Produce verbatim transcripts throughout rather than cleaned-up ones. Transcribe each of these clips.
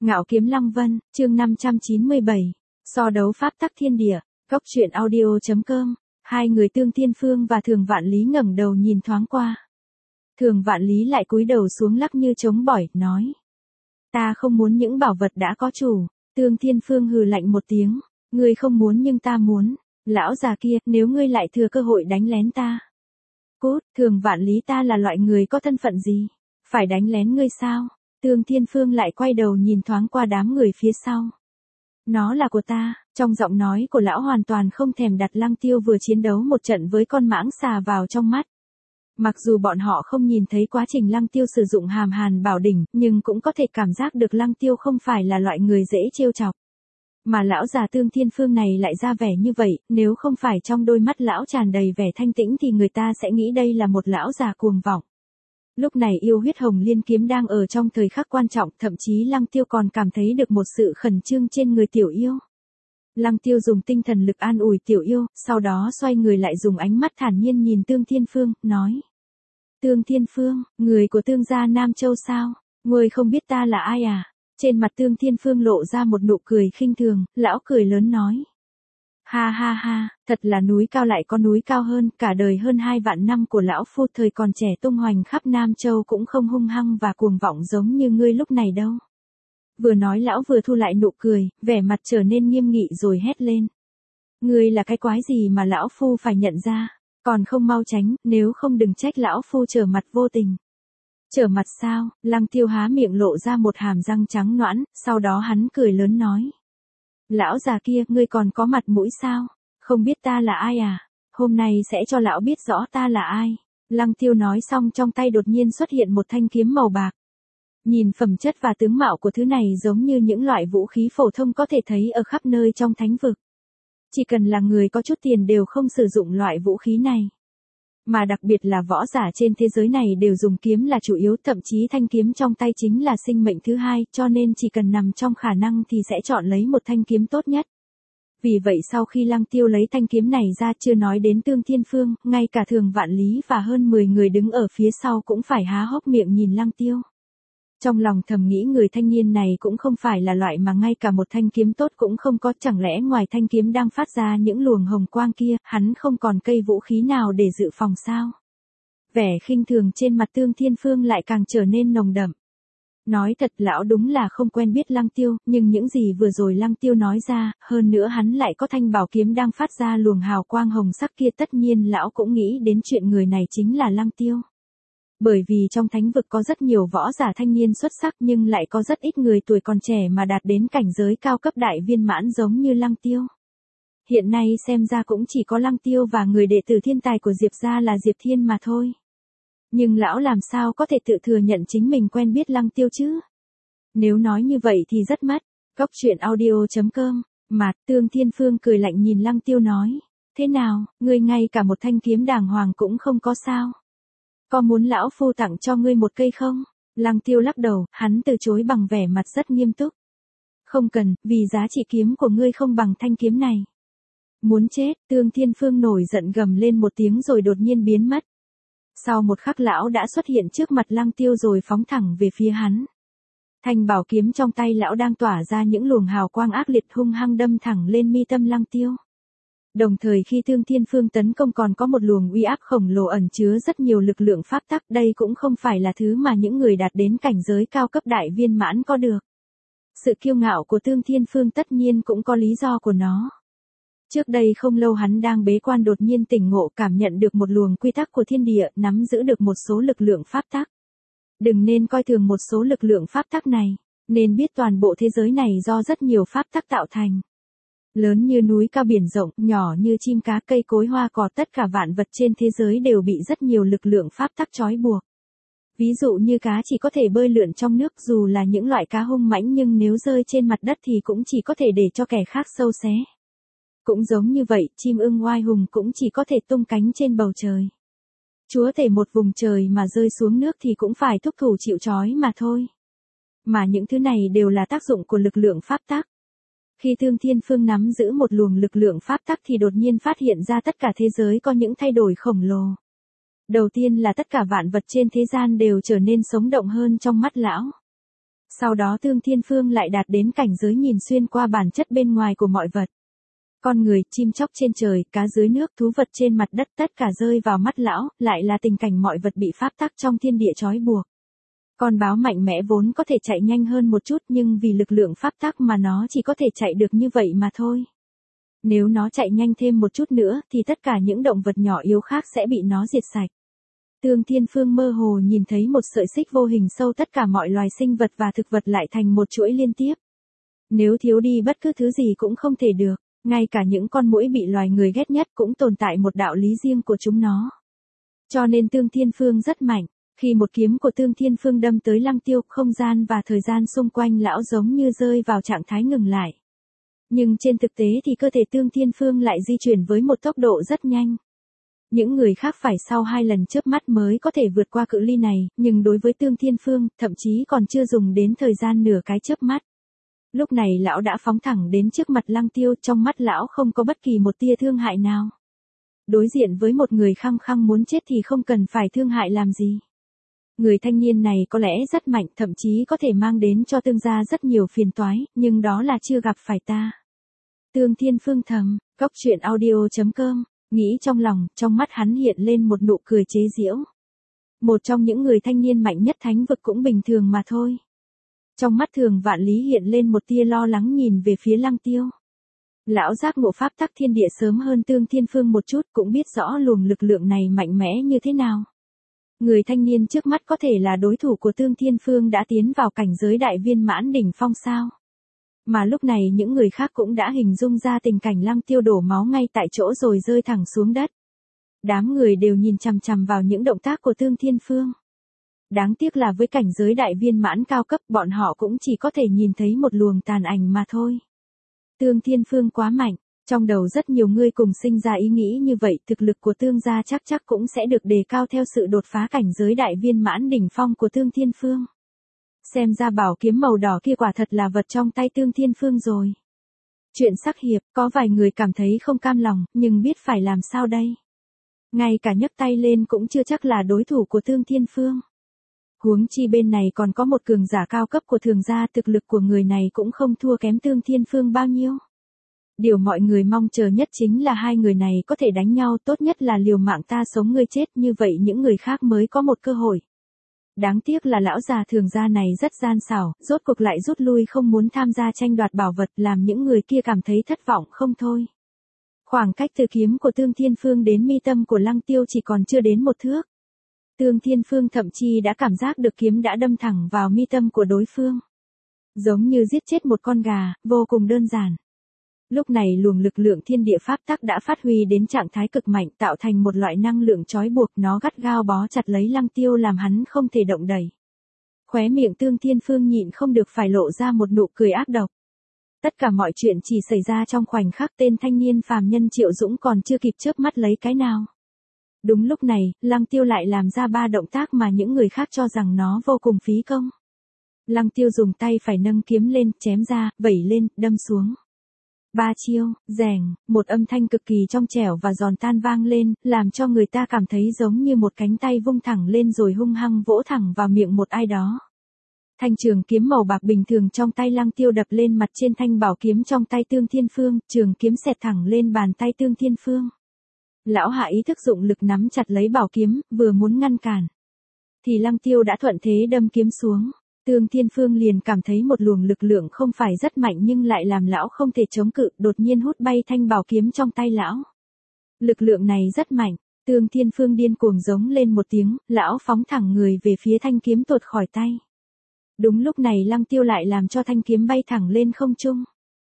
Ngạo Kiếm Lăng Vân, chương năm trăm chín mươi bảy. So đấu pháp tắc thiên địa. Góc truyện audio.com. Hai người Tương Thiên Phương và Thường Vạn Lý ngẩng đầu nhìn thoáng qua. Thường Vạn Lý lại cúi đầu xuống lắc như trống bỏi, nói: Ta không muốn những bảo vật đã có chủ. Tương Thiên Phương hừ lạnh một tiếng: Ngươi không muốn nhưng ta muốn. Lão già kia, nếu ngươi lại thừa cơ hội đánh lén ta. Cút, Thường Vạn Lý, ta là loại người có thân phận gì? Phải đánh lén ngươi sao? Tương Thiên Phương lại quay đầu nhìn thoáng qua đám người phía sau. Nó là của ta. Trong giọng nói của lão hoàn toàn không thèm đặt Lăng Tiêu vừa chiến đấu một trận với con mãng xà vào trong mắt. Mặc dù bọn họ không nhìn thấy quá trình Lăng Tiêu sử dụng hàm hàn bảo đỉnh, nhưng cũng có thể cảm giác được Lăng Tiêu không phải là loại người dễ trêu chọc. Mà lão già Tương Thiên Phương này lại ra vẻ như vậy, nếu không phải trong đôi mắt lão tràn đầy vẻ thanh tĩnh thì người ta sẽ nghĩ đây là một lão già cuồng vọng. Lúc này yêu huyết hồng liên kiếm đang ở trong thời khắc quan trọng, thậm chí Lăng Tiêu còn cảm thấy được một sự khẩn trương trên người tiểu yêu. Lăng Tiêu dùng tinh thần lực an ủi tiểu yêu, sau đó xoay người lại dùng ánh mắt thản nhiên nhìn Tương Thiên Phương, nói: Tương Thiên Phương, người của Tương gia Nam Châu sao? Ngươi không biết ta là ai à? Trên mặt Tương Thiên Phương lộ ra một nụ cười khinh thường, lão cười lớn nói: Ha ha ha, thật là núi cao lại có núi cao hơn, cả đời hơn hai vạn năm của lão phu thời còn trẻ tung hoành khắp Nam Châu cũng không hung hăng và cuồng vọng giống như ngươi lúc này đâu. Vừa nói lão vừa thu lại nụ cười, vẻ mặt trở nên nghiêm nghị rồi hét lên: Ngươi là cái quái gì mà lão phu phải nhận ra, còn không mau tránh, nếu không đừng trách lão phu trở mặt vô tình. Trở mặt sao? Lăng Tiêu há miệng lộ ra một hàm răng trắng nõn, sau đó hắn cười lớn nói: Lão già kia, ngươi còn có mặt mũi sao? Không biết ta là ai à? Hôm nay sẽ cho lão biết rõ ta là ai. Lăng Tiêu nói xong trong tay đột nhiên xuất hiện một thanh kiếm màu bạc. Nhìn phẩm chất và tướng mạo của thứ này giống như những loại vũ khí phổ thông có thể thấy ở khắp nơi trong thánh vực. Chỉ cần là người có chút tiền đều không sử dụng loại vũ khí này. Mà đặc biệt là võ giả trên thế giới này đều dùng kiếm là chủ yếu, thậm chí thanh kiếm trong tay chính là sinh mệnh thứ hai, cho nên chỉ cần nằm trong khả năng thì sẽ chọn lấy một thanh kiếm tốt nhất. Vì vậy sau khi Lăng Tiêu lấy thanh kiếm này ra, chưa nói đến Tương Thiên Phương, ngay cả Thường Vạn Lý và hơn mười người đứng ở phía sau cũng phải há hốc miệng nhìn Lăng Tiêu. Trong lòng thầm nghĩ người thanh niên này cũng không phải là loại mà ngay cả một thanh kiếm tốt cũng không có, chẳng lẽ ngoài thanh kiếm đang phát ra những luồng hồng quang kia, hắn không còn cây vũ khí nào để dự phòng sao? Vẻ khinh thường trên mặt Tương Thiên Phương lại càng trở nên nồng đậm. Nói thật lão đúng là không quen biết Lăng Tiêu, nhưng những gì vừa rồi Lăng Tiêu nói ra, hơn nữa hắn lại có thanh bảo kiếm đang phát ra luồng hào quang hồng sắc kia, tất nhiên lão cũng nghĩ đến chuyện người này chính là Lăng Tiêu. Bởi vì trong thánh vực có rất nhiều võ giả thanh niên xuất sắc nhưng lại có rất ít người tuổi còn trẻ mà đạt đến cảnh giới cao cấp đại viên mãn giống như Lăng Tiêu. Hiện nay xem ra cũng chỉ có Lăng Tiêu và người đệ tử thiên tài của Diệp gia là Diệp Thiên mà thôi. Nhưng lão làm sao có thể tự thừa nhận chính mình quen biết Lăng Tiêu chứ? Nếu nói như vậy thì rất mất. Góc truyện audio.com. Mà Tương Thiên Phương cười lạnh nhìn Lăng Tiêu nói: Thế nào, ngươi ngay cả một thanh kiếm đàng hoàng cũng không có sao? Có muốn lão phu tặng cho ngươi một cây không? Lăng Tiêu lắc đầu, hắn từ chối bằng vẻ mặt rất nghiêm túc. Không cần, vì giá trị kiếm của ngươi không bằng thanh kiếm này. Muốn chết, Tương Thiên Phương nổi giận gầm lên một tiếng rồi đột nhiên biến mất. Sau một khắc lão đã xuất hiện trước mặt Lăng Tiêu rồi phóng thẳng về phía hắn. Thanh bảo kiếm trong tay lão đang tỏa ra những luồng hào quang ác liệt hung hăng đâm thẳng lên mi tâm Lăng Tiêu. Đồng thời khi Tương Thiên Phương tấn công còn có một luồng uy áp khổng lồ ẩn chứa rất nhiều lực lượng pháp tắc, đây cũng không phải là thứ mà những người đạt đến cảnh giới cao cấp đại viên mãn có được. Sự kiêu ngạo của Tương Thiên Phương tất nhiên cũng có lý do của nó. Trước đây không lâu hắn đang bế quan đột nhiên tỉnh ngộ, cảm nhận được một luồng quy tắc của thiên địa, nắm giữ được một số lực lượng pháp tắc. Đừng nên coi thường một số lực lượng pháp tắc này, nên biết toàn bộ thế giới này do rất nhiều pháp tắc tạo thành. Lớn như núi cao biển rộng, nhỏ như chim cá cây cối hoa cỏ, tất cả vạn vật trên thế giới đều bị rất nhiều lực lượng pháp tắc trói buộc. Ví dụ như cá chỉ có thể bơi lượn trong nước, dù là những loại cá hung mãnh nhưng nếu rơi trên mặt đất thì cũng chỉ có thể để cho kẻ khác sâu xé. Cũng giống như vậy, chim ưng oai hùng cũng chỉ có thể tung cánh trên bầu trời. Chúa tể một vùng trời mà rơi xuống nước thì cũng phải thúc thủ chịu trói mà thôi. Mà những thứ này đều là tác dụng của lực lượng pháp tắc. Khi Tương Thiên Phương nắm giữ một luồng lực lượng pháp tắc thì đột nhiên phát hiện ra tất cả thế giới có những thay đổi khổng lồ. Đầu tiên là tất cả vạn vật trên thế gian đều trở nên sống động hơn trong mắt lão. Sau đó Tương Thiên Phương lại đạt đến cảnh giới nhìn xuyên qua bản chất bên ngoài của mọi vật. Con người, chim chóc trên trời, cá dưới nước, thú vật trên mặt đất tất cả rơi vào mắt lão, lại là tình cảnh mọi vật bị pháp tắc trong thiên địa trói buộc. Con báo mạnh mẽ vốn có thể chạy nhanh hơn một chút nhưng vì lực lượng pháp tắc mà nó chỉ có thể chạy được như vậy mà thôi. Nếu nó chạy nhanh thêm một chút nữa thì tất cả những động vật nhỏ yếu khác sẽ bị nó diệt sạch. Tương Thiên Phương mơ hồ nhìn thấy một sợi xích vô hình sâu tất cả mọi loài sinh vật và thực vật lại thành một chuỗi liên tiếp. Nếu thiếu đi bất cứ thứ gì cũng không thể được, ngay cả những con muỗi bị loài người ghét nhất cũng tồn tại một đạo lý riêng của chúng nó. Cho nên Tương Thiên Phương rất mạnh, khi một kiếm của Tương Thiên Phương đâm tới Lăng Tiêu, không gian và thời gian xung quanh lão giống như rơi vào trạng thái ngừng lại. Nhưng trên thực tế thì cơ thể Tương Thiên Phương lại di chuyển với một tốc độ rất nhanh. Những người khác phải sau hai lần chớp mắt mới có thể vượt qua cự ly này, nhưng đối với Tương Thiên Phương, thậm chí còn chưa dùng đến thời gian nửa cái chớp mắt. Lúc này lão đã phóng thẳng đến trước mặt Lăng Tiêu, trong mắt lão không có bất kỳ một tia thương hại nào. Đối diện với một người khăng khăng muốn chết thì không cần phải thương hại làm gì. Người thanh niên này có lẽ rất mạnh, thậm chí có thể mang đến cho Tương gia rất nhiều phiền toái, nhưng đó là chưa gặp phải ta. Tương Thiên Phương thầm, góc truyện audio chấm com, nghĩ trong lòng, trong mắt hắn hiện lên một nụ cười chế giễu. Một trong những người thanh niên mạnh nhất thánh vực cũng bình thường mà thôi. Trong mắt Thường Vạn Lý hiện lên một tia lo lắng nhìn về phía Lăng Tiêu. Lão giác ngộ pháp tắc thiên địa sớm hơn Tương Thiên Phương một chút, cũng biết rõ luồng lực lượng này mạnh mẽ như thế nào. Người thanh niên trước mắt có thể là đối thủ của Tương Thiên Phương đã tiến vào cảnh giới đại viên mãn đỉnh phong sao. Mà lúc này những người khác cũng đã hình dung ra tình cảnh Lăng Tiêu đổ máu ngay tại chỗ rồi rơi thẳng xuống đất. Đám người đều nhìn chằm chằm vào những động tác của Tương Thiên Phương. Đáng tiếc là với cảnh giới đại viên mãn cao cấp bọn họ cũng chỉ có thể nhìn thấy một luồng tàn ảnh mà thôi. Tương Thiên Phương quá mạnh, trong đầu rất nhiều người cùng sinh ra ý nghĩ như vậy, thực lực của Tương gia chắc chắc cũng sẽ được đề cao theo sự đột phá cảnh giới đại viên mãn đỉnh phong của Tương Thiên Phương. Xem ra bảo kiếm màu đỏ kia quả thật là vật trong tay Tương Thiên Phương rồi. Chuyện sắc hiệp, có vài người cảm thấy không cam lòng, nhưng biết phải làm sao đây. Ngay cả nhấc tay lên cũng chưa chắc là đối thủ của Tương Thiên Phương. Huống chi bên này còn có một cường giả cao cấp của Thường gia, thực lực của người này cũng không thua kém Tương Thiên Phương bao nhiêu. Điều mọi người mong chờ nhất chính là hai người này có thể đánh nhau, tốt nhất là liều mạng ta sống ngươi chết, như vậy những người khác mới có một cơ hội. Đáng tiếc là lão già Thường gia này rất gian xảo, rốt cuộc lại rút lui không muốn tham gia tranh đoạt bảo vật, làm những người kia cảm thấy thất vọng không thôi. Khoảng cách từ kiếm của Tương Thiên Phương đến mi tâm của Lăng Tiêu chỉ còn chưa đến một thước. Tương Thiên Phương thậm chí đã cảm giác được kiếm đã đâm thẳng vào mi tâm của đối phương. Giống như giết chết một con gà, vô cùng đơn giản. Lúc này luồng lực lượng thiên địa pháp tắc đã phát huy đến trạng thái cực mạnh, tạo thành một loại năng lượng trói buộc, nó gắt gao bó chặt lấy Lăng Tiêu làm hắn không thể động đậy. Khóe miệng Tương Thiên Phương nhịn không được phải lộ ra một nụ cười ác độc. Tất cả mọi chuyện chỉ xảy ra trong khoảnh khắc, tên thanh niên phàm nhân Triệu Dũng còn chưa kịp chớp mắt lấy cái nào. Đúng lúc này, Lăng Tiêu lại làm ra ba động tác mà những người khác cho rằng nó vô cùng phí công. Lăng Tiêu dùng tay phải nâng kiếm lên, chém ra, vẩy lên, đâm xuống. Ba chiêu, rèng, một âm thanh cực kỳ trong trẻo và giòn tan vang lên, làm cho người ta cảm thấy giống như một cánh tay vung thẳng lên rồi hung hăng vỗ thẳng vào miệng một ai đó. Thanh trường kiếm màu bạc bình thường trong tay Lăng Tiêu đập lên mặt trên thanh bảo kiếm trong tay Tương Thiên Phương, trường kiếm xẹt thẳng lên bàn tay Tương Thiên Phương. Lão hạ ý thức dụng lực nắm chặt lấy bảo kiếm, vừa muốn ngăn cản. Thì Lăng Tiêu đã thuận thế đâm kiếm xuống. Tương Thiên Phương liền cảm thấy một luồng lực lượng không phải rất mạnh nhưng lại làm lão không thể chống cự, đột nhiên hút bay thanh bảo kiếm trong tay lão. Lực lượng này rất mạnh, Tương Thiên Phương điên cuồng giống lên một tiếng, lão phóng thẳng người về phía thanh kiếm tuột khỏi tay. Đúng lúc này Lăng Tiêu lại làm cho thanh kiếm bay thẳng lên không trung.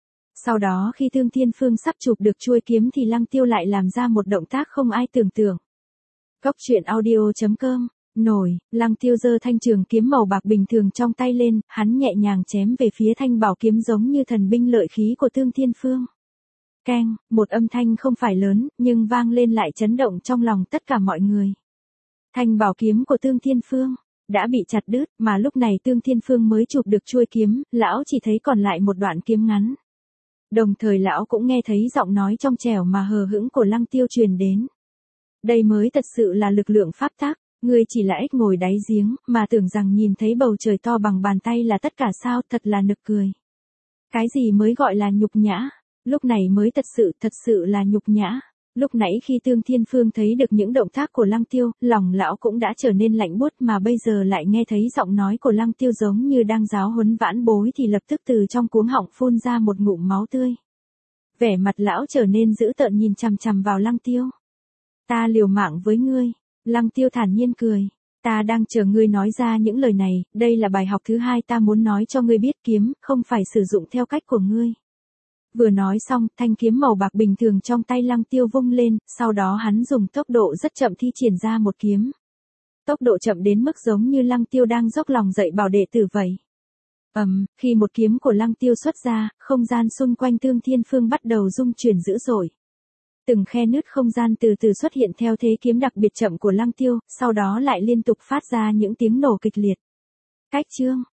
Sau đó khi Tương Thiên Phương sắp chụp được chuôi kiếm thì Lăng Tiêu lại làm ra một động tác không ai tưởng tượng. Góc truyện audio chấm com, nổi, Lăng Tiêu giơ thanh trường kiếm màu bạc bình thường trong tay lên, hắn nhẹ nhàng chém về phía thanh bảo kiếm giống như thần binh lợi khí của Tương Thiên Phương. Keng, một âm thanh không phải lớn, nhưng vang lên lại chấn động trong lòng tất cả mọi người. Thanh bảo kiếm của Tương Thiên Phương đã bị chặt đứt, mà lúc này Tương Thiên Phương mới chụp được chuôi kiếm, lão chỉ thấy còn lại một đoạn kiếm ngắn. Đồng thời lão cũng nghe thấy giọng nói trong trẻo mà hờ hững của Lăng Tiêu truyền đến. Đây mới thật sự là lực lượng pháp tắc, Ngươi chỉ là ếch ngồi đáy giếng, mà tưởng rằng nhìn thấy bầu trời to bằng bàn tay là tất cả sao, thật là nực cười. Cái gì mới gọi là nhục nhã? Lúc này mới thật sự, thật sự là nhục nhã. Lúc nãy khi Tương Thiên Phương thấy được những động tác của Lăng Tiêu, lòng lão cũng đã trở nên lạnh buốt, mà bây giờ lại nghe thấy giọng nói của Lăng Tiêu giống như đang giáo huấn vãn bối thì lập tức từ trong cuống họng phun ra một ngụm máu tươi. Vẻ mặt lão trở nên dữ tợn nhìn chằm chằm vào Lăng Tiêu. Ta liều mạng với ngươi. Lăng Tiêu thản nhiên cười. Ta đang chờ ngươi nói ra những lời này, đây là bài học thứ hai ta muốn nói cho ngươi biết, kiếm, không phải sử dụng theo cách của ngươi. Vừa nói xong, thanh kiếm màu bạc bình thường trong tay Lăng Tiêu vung lên, sau đó hắn dùng tốc độ rất chậm thi triển ra một kiếm. Tốc độ chậm đến mức giống như Lăng Tiêu đang dốc lòng dạy bảo đệ tử vậy. Ầm, um, khi một kiếm của Lăng Tiêu xuất ra, không gian xung quanh Tương Thiên Phương bắt đầu rung chuyển dữ dội. Từng khe nứt không gian từ từ xuất hiện theo thế kiếm đặc biệt chậm của Lăng Tiêu, sau đó lại liên tục phát ra những tiếng nổ kịch liệt. Cách chương